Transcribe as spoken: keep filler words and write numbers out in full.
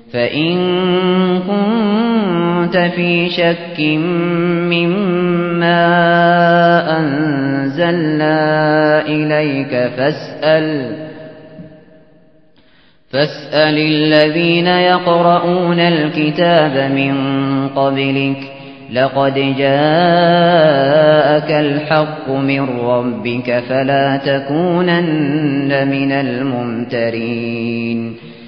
فإن كنت في شك مما أنزلنا إليك فاسأل فاسأل الذين يقرؤون الكتاب من قبلك لقد جاءك الحق من ربك فلا تكونن من الممترين